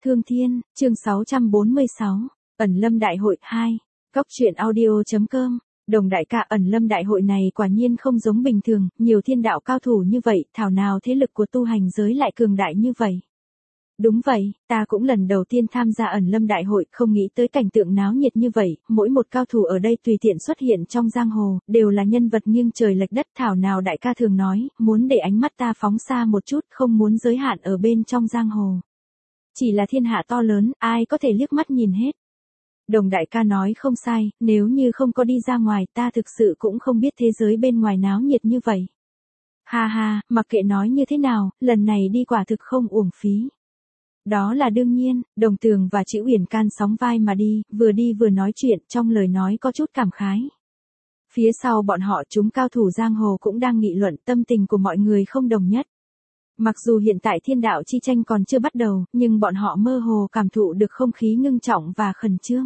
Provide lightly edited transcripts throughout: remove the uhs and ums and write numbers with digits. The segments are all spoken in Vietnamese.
Thương Thiên, chương 646, Ẩn Lâm Đại hội 2, Cóc truyện audio.com. Đồng đại ca, Ẩn Lâm Đại hội này quả nhiên không giống bình thường, nhiều thiên đạo cao thủ như vậy, thảo nào thế lực của tu hành giới lại cường đại như vậy. Đúng vậy, ta cũng lần đầu tiên tham gia Ẩn Lâm Đại hội, không nghĩ tới cảnh tượng náo nhiệt như vậy, mỗi một cao thủ ở đây tùy tiện xuất hiện trong giang hồ, đều là nhân vật nghiêng trời lệch đất. Thảo nào đại ca thường nói, muốn để ánh mắt ta phóng xa một chút, không muốn giới hạn ở bên trong giang hồ. Chỉ là thiên hạ to lớn, ai có thể liếc mắt nhìn hết. Đồng đại ca nói không sai, nếu như không có đi ra ngoài ta thực sự cũng không biết thế giới bên ngoài náo nhiệt như vậy. Ha ha, mặc kệ nói như thế nào, lần này đi quả thực không uổng phí. Đó là đương nhiên, Đồng Tường và Chữ Uyển Can sóng vai mà đi vừa nói chuyện, trong lời nói có chút cảm khái. Phía sau bọn họ chúng cao thủ giang hồ cũng đang nghị luận, tâm tình của mọi người không đồng nhất. Mặc dù hiện tại thiên đạo chi tranh còn chưa bắt đầu, nhưng bọn họ mơ hồ cảm thụ được không khí ngưng trọng và khẩn trương.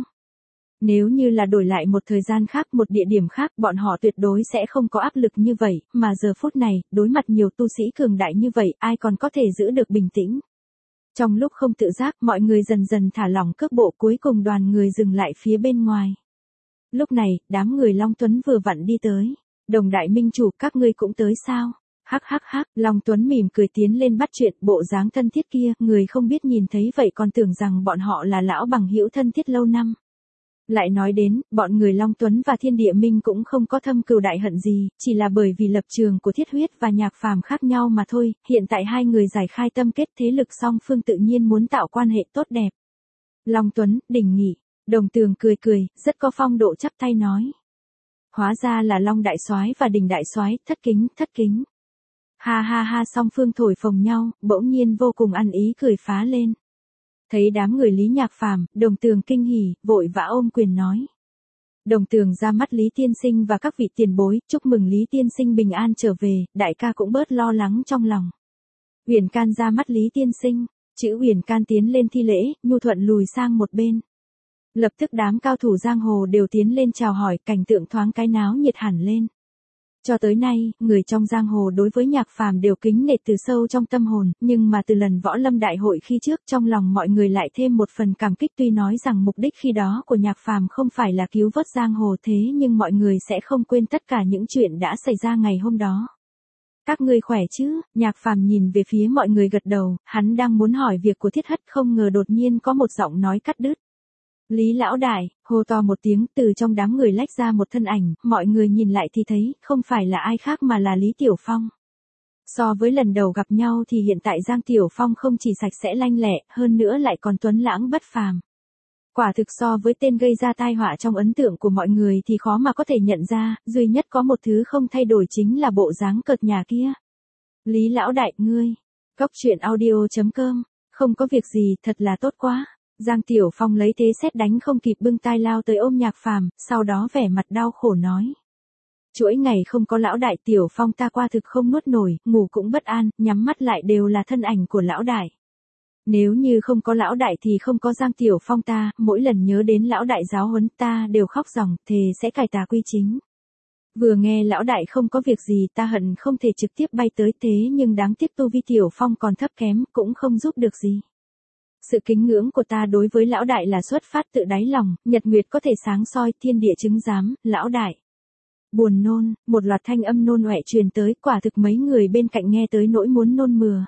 Nếu như là đổi lại một thời gian khác, một địa điểm khác, bọn họ tuyệt đối sẽ không có áp lực như vậy, mà giờ phút này, đối mặt nhiều tu sĩ cường đại như vậy, ai còn có thể giữ được bình tĩnh. Trong lúc không tự giác, mọi người dần dần thả lỏng cước bộ, cuối cùng đoàn người dừng lại phía bên ngoài. Lúc này, đám người Long Tuấn vừa vặn đi tới. Đồng đại minh chủ, các ngươi cũng tới sao? Hắc hắc hắc, Long Tuấn mỉm cười tiến lên bắt chuyện, bộ dáng thân thiết kia, người không biết nhìn thấy vậy còn tưởng rằng bọn họ là lão bằng hữu thân thiết lâu năm. Lại nói đến, bọn người Long Tuấn và Thiên Địa Minh cũng không có thâm cừu đại hận gì, chỉ là bởi vì lập trường của Thiết Huyết và Nhạc Phàm khác nhau mà thôi, hiện tại hai người giải khai tâm kết, thế lực song phương tự nhiên muốn tạo quan hệ tốt đẹp. Long Tuấn, Đình Nghị, Đồng Tường cười, rất có phong độ chắp tay nói. Hóa ra là Long Đại Soái và Đình Đại Soái, thất kính. Ha ha ha, song phương thổi phồng nhau, bỗng nhiên vô cùng ăn ý cười phá lên. Thấy đám người Lý Nhạc Phàm, Đồng Tường kinh hỉ, vội vã ôm quyền nói. Đồng Tường ra mắt Lý Tiên Sinh và các vị tiền bối, chúc mừng Lý Tiên Sinh bình an trở về, đại ca cũng bớt lo lắng trong lòng. Uyển Can ra mắt Lý Tiên Sinh, Chữ Uyển Can tiến lên thi lễ, nhu thuận lùi sang một bên. Lập tức đám cao thủ giang hồ đều tiến lên chào hỏi, cảnh tượng thoáng cái náo nhiệt hẳn lên. Cho tới nay, người trong giang hồ đối với Nhạc Phàm đều kính nể từ sâu trong tâm hồn, nhưng mà từ lần Võ Lâm Đại hội khi trước, trong lòng mọi người lại thêm một phần cảm kích, tuy nói rằng mục đích khi đó của Nhạc Phàm không phải là cứu vớt giang hồ, thế nhưng mọi người sẽ không quên tất cả những chuyện đã xảy ra ngày hôm đó. Các ngươi khỏe chứ? Nhạc Phàm nhìn về phía mọi người gật đầu, hắn đang muốn hỏi việc của Thiết Hất, không ngờ đột nhiên có một giọng nói cắt đứt. Lý lão đại, hô to một tiếng, từ trong đám người lách ra một thân ảnh, mọi người nhìn lại thì thấy, không phải là ai khác mà là Lý Tiểu Phong. So với lần đầu gặp nhau thì hiện tại Giang Tiểu Phong không chỉ sạch sẽ lanh lẹ, hơn nữa lại còn tuấn lãng bất phàm. Quả thực so với tên gây ra tai họa trong ấn tượng của mọi người thì khó mà có thể nhận ra, duy nhất có một thứ không thay đổi chính là bộ dáng cợt nhả kia. Lý lão đại, ngươi, Cóc truyện audio.com, không có việc gì, thật là tốt quá. Giang Tiểu Phong lấy thế sét đánh không kịp bưng tay lao tới ôm Nhạc Phàm, sau đó vẻ mặt đau khổ nói. Chuỗi ngày không có lão đại, Tiểu Phong ta qua thực không nuốt nổi, ngủ cũng bất an, nhắm mắt lại đều là thân ảnh của lão đại. Nếu như không có lão đại thì không có Giang Tiểu Phong ta, mỗi lần nhớ đến lão đại giáo huấn ta đều khóc ròng, thề sẽ cải tà quy chính. Vừa nghe lão đại không có việc gì ta hận không thể trực tiếp bay tới, thế nhưng đáng tiếc tu vi Tiểu Phong còn thấp kém, cũng không giúp được gì. Sự kính ngưỡng của ta đối với lão đại là xuất phát tự đáy lòng, nhật nguyệt có thể sáng soi, thiên địa chứng giám, lão đại. Buồn nôn, một loạt thanh âm nôn ọe truyền tới, quả thực mấy người bên cạnh nghe tới nỗi muốn nôn mửa.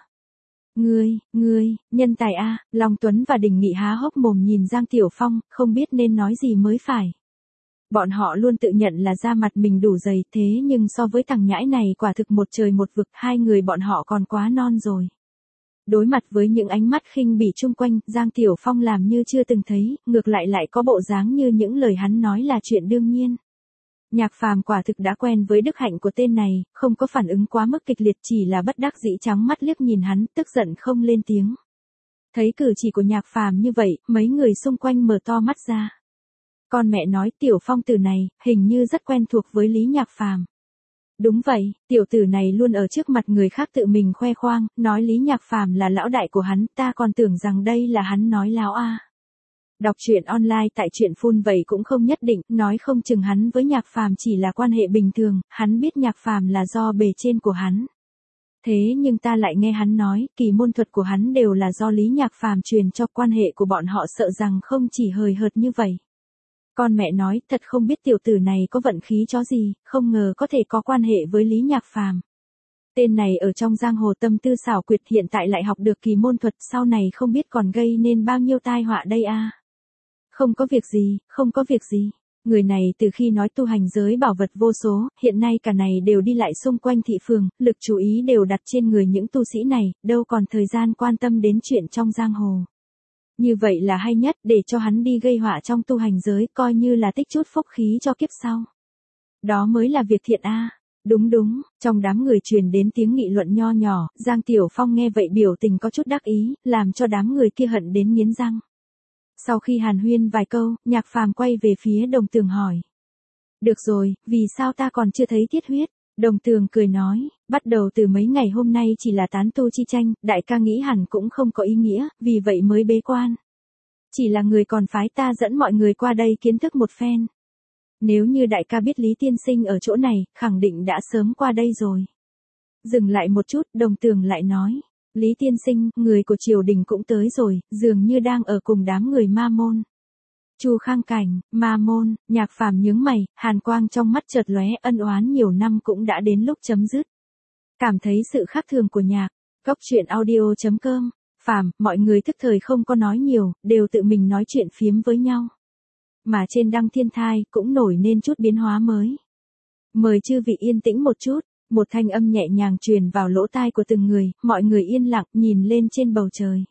Ngươi, nhân tài a, Long Tuấn và Đình Nghị há hốc mồm nhìn Giang Tiểu Phong, không biết nên nói gì mới phải. Bọn họ luôn tự nhận là da mặt mình đủ dày, thế nhưng so với thằng nhãi này quả thực một trời một vực, hai người bọn họ còn quá non rồi. Đối mặt với những ánh mắt khinh bỉ chung quanh, Giang Tiểu Phong làm như chưa từng thấy, ngược lại có bộ dáng như những lời hắn nói là chuyện đương nhiên. Nhạc Phàm quả thực đã quen với đức hạnh của tên này, không có phản ứng quá mức kịch liệt, chỉ là bất đắc dĩ trắng mắt liếc nhìn hắn, tức giận không lên tiếng. Thấy cử chỉ của Nhạc Phàm như vậy, mấy người xung quanh mở to mắt ra. Con mẹ nói, Tiểu Phong tử này, hình như rất quen thuộc với Lý Nhạc Phàm. Đúng vậy, tiểu tử này luôn ở trước mặt người khác tự mình khoe khoang, nói Lý Nhạc Phàm là lão đại của hắn, ta còn tưởng rằng đây là hắn nói láo a. Đọc truyện online tại truyện phun vậy cũng không nhất định, nói không chừng hắn với Nhạc Phàm chỉ là quan hệ bình thường, hắn biết Nhạc Phàm là do bề trên của hắn. Thế nhưng ta lại nghe hắn nói, kỳ môn thuật của hắn đều là do Lý Nhạc Phàm truyền cho, quan hệ của bọn họ sợ rằng không chỉ hời hợt như vậy. Con mẹ nói, thật không biết tiểu tử này có vận khí chó gì, không ngờ có thể có quan hệ với Lý Nhạc Phàm. Tên này ở trong giang hồ tâm tư xảo quyệt, hiện tại lại học được kỳ môn thuật, sau này không biết còn gây nên bao nhiêu tai họa đây a. Không có việc gì, không có việc gì. Người này từ khi nói tu hành giới bảo vật vô số, hiện nay cả này đều đi lại xung quanh thị phường, lực chú ý đều đặt trên người những tu sĩ này, đâu còn thời gian quan tâm đến chuyện trong giang hồ. Như vậy là hay nhất, để cho hắn đi gây họa trong tu hành giới, coi như là tích chút phúc khí cho kiếp sau. Đó mới là việc thiện a. Đúng đúng, trong đám người truyền đến tiếng nghị luận nho nhỏ, Giang Tiểu Phong nghe vậy biểu tình có chút đắc ý, làm cho đám người kia hận đến nghiến răng. Sau khi hàn huyên vài câu, Nhạc Phàm quay về phía Đồng Tường hỏi. Được rồi, vì sao ta còn chưa thấy tiết huyết? Đồng Tường cười nói, bắt đầu từ mấy ngày hôm nay chỉ là tán tu chi tranh, đại ca nghĩ hẳn cũng không có ý nghĩa, vì vậy mới bế quan. Chỉ là người còn phái ta dẫn mọi người qua đây kiến thức một phen. Nếu như đại ca biết Lý Tiên Sinh ở chỗ này, khẳng định đã sớm qua đây rồi. Dừng lại một chút, Đồng Tường lại nói. Lý Tiên Sinh, người của triều đình cũng tới rồi, dường như đang ở cùng đám người ma môn. Chu Khang Cảnh, ma môn, Nhạc Phàm nhướng mày, hàn quang trong mắt chợt lóe, ân oán nhiều năm cũng đã đến lúc chấm dứt. Cảm thấy sự khác thường của Nhạc, Cốc Truyện Audio.com, Phàm, mọi người thức thời không có nói nhiều, đều tự mình nói chuyện phiếm với nhau. Mà trên Đăng Thiên Thai cũng nổi nên chút biến hóa mới. Mời chư vị yên tĩnh một chút. Một thanh âm nhẹ nhàng truyền vào lỗ tai của từng người, mọi người yên lặng nhìn lên trên bầu trời.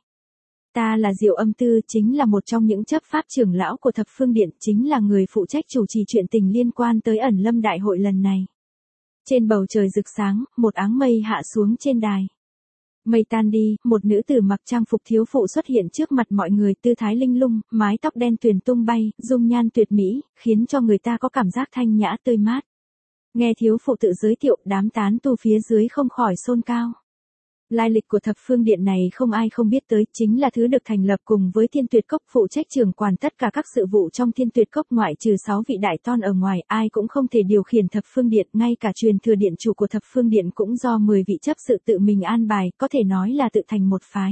Ta là Diệu Âm Tư, chính là một trong những chấp pháp trưởng lão của Thập Phương Điện, chính là người phụ trách chủ trì chuyện tình liên quan tới Ẩn Lâm Đại hội lần này. Trên bầu trời rực sáng, một áng mây hạ xuống trên đài. Mây tan đi, một nữ tử mặc trang phục thiếu phụ xuất hiện trước mặt mọi người, tư thái linh lung, mái tóc đen tuyền tung bay, dung nhan tuyệt mỹ, khiến cho người ta có cảm giác thanh nhã tươi mát. Nghe thiếu phụ tự giới thiệu, đám tán tu phía dưới không khỏi xôn cao. Lai lịch của Thập Phương Điện này không ai không biết tới, chính là thứ được thành lập cùng với Thiên Tuyệt Cốc, phụ trách trưởng quản tất cả các sự vụ trong Thiên Tuyệt Cốc, ngoại trừ 6 vị đại ton ở ngoài, ai cũng không thể điều khiển Thập Phương Điện, ngay cả truyền thừa điện chủ của Thập Phương Điện cũng do 10 vị chấp sự tự mình an bài, có thể nói là tự thành một phái.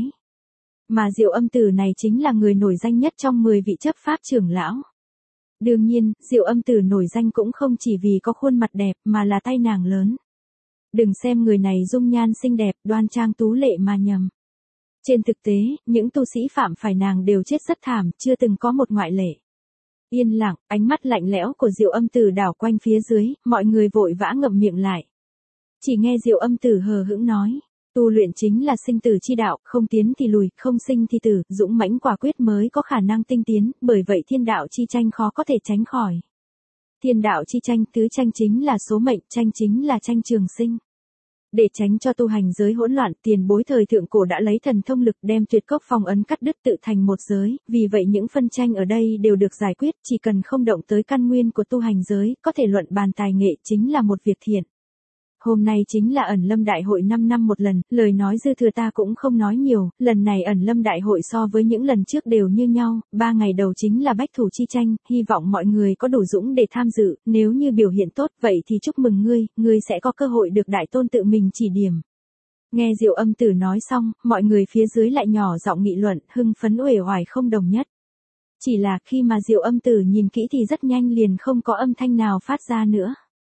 Mà Diệu Âm Tử này chính là người nổi danh nhất trong 10 vị chấp pháp trưởng lão. Đương nhiên, Diệu Âm Tử nổi danh cũng không chỉ vì có khuôn mặt đẹp mà là tay nàng lớn. Đừng xem người này dung nhan xinh đẹp, đoan trang tú lệ mà nhầm. Trên thực tế, những tu sĩ phạm phải nàng đều chết rất thảm, chưa từng có một ngoại lệ. Yên lặng, ánh mắt lạnh lẽo của Diệu Âm Tử đảo quanh phía dưới, mọi người vội vã ngậm miệng lại. Chỉ nghe Diệu Âm Tử hờ hững nói. Tu luyện chính là sinh tử chi đạo, không tiến thì lùi, không sinh thì tử, dũng mãnh quả quyết mới có khả năng tinh tiến, bởi vậy thiên đạo chi tranh khó có thể tránh khỏi. Thiên đạo chi tranh, tứ tranh chính là số mệnh, tranh chính là tranh trường sinh. Để tránh cho tu hành giới hỗn loạn, tiền bối thời thượng cổ đã lấy thần thông lực đem tuyệt cốc phong ấn cắt đứt tự thành một giới, vì vậy những phân tranh ở đây đều được giải quyết, chỉ cần không động tới căn nguyên của tu hành giới, có thể luận bàn tài nghệ chính là một việc thiện. Hôm nay chính là Ẩn Lâm Đại hội 5 năm một lần, lời nói dư thừa ta cũng không nói nhiều, lần này Ẩn Lâm Đại hội so với những lần trước đều như nhau, 3 ngày đầu chính là bách thủ chi tranh, hy vọng mọi người có đủ dũng để tham dự, nếu như biểu hiện tốt vậy thì chúc mừng ngươi sẽ có cơ hội được đại tôn tự mình chỉ điểm. Nghe Diệu Âm Tử nói xong, mọi người phía dưới lại nhỏ giọng nghị luận, hưng phấn uể oải không đồng nhất. Chỉ là khi mà Diệu Âm Tử nhìn kỹ thì rất nhanh liền không có âm thanh nào phát ra nữa.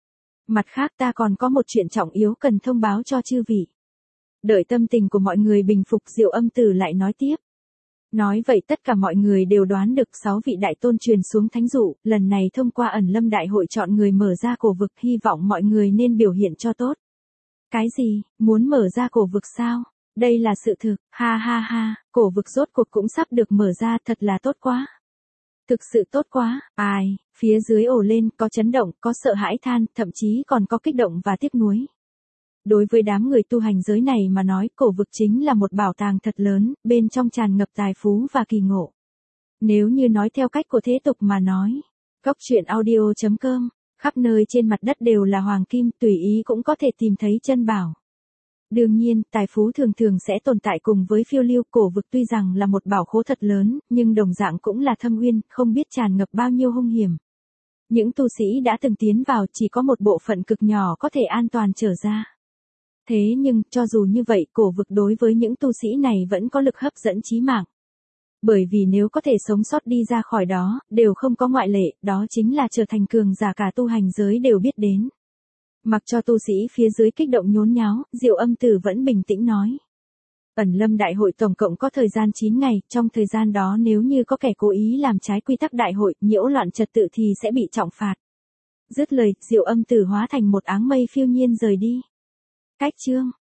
Mặt khác ta còn có một chuyện trọng yếu cần thông báo cho chư vị. Đợi tâm tình của mọi người bình phục, Diệu Âm Tử lại nói tiếp. Nói vậy tất cả mọi người đều đoán được 6 vị đại tôn truyền xuống thánh dụ, lần này thông qua Ẩn Lâm Đại hội chọn người mở ra cổ vực, hy vọng mọi người nên biểu hiện cho tốt. Cái gì, muốn mở ra cổ vực sao? Đây là sự thực, ha ha ha, cổ vực rốt cuộc cũng sắp được mở ra, thật là tốt quá. Thực sự tốt quá, ai, phía dưới ồ lên, có chấn động, có sợ hãi than, thậm chí còn có kích động và tiếc nuối. Đối với đám người tu hành giới này mà nói, cổ vực chính là một bảo tàng thật lớn, bên trong tràn ngập tài phú và kỳ ngộ. Nếu như nói theo cách của thế tục mà nói, Cốc Truyện Audio.com, khắp nơi trên mặt đất đều là hoàng kim, tùy ý cũng có thể tìm thấy chân bảo. Đương nhiên, tài phú thường thường sẽ tồn tại cùng với phiêu lưu, cổ vực tuy rằng là một bảo khố thật lớn, nhưng đồng dạng cũng là thâm uyên, không biết tràn ngập bao nhiêu hung hiểm. Những tu sĩ đã từng tiến vào chỉ có một bộ phận cực nhỏ có thể an toàn trở ra. Thế nhưng, cho dù như vậy, cổ vực đối với những tu sĩ này vẫn có lực hấp dẫn chí mạng. Bởi vì nếu có thể sống sót đi ra khỏi đó, đều không có ngoại lệ, đó chính là trở thành cường giả cả tu hành giới đều biết đến. Mặc cho tu sĩ phía dưới kích động nhốn nháo, Diệu Âm Tử vẫn bình tĩnh nói. Ẩn Lâm Đại hội tổng cộng có thời gian 9 ngày, trong thời gian đó nếu như có kẻ cố ý làm trái quy tắc đại hội, nhiễu loạn trật tự thì sẽ bị trọng phạt. Dứt lời, Diệu Âm Tử hóa thành một áng mây phiêu nhiên rời đi. Cách chương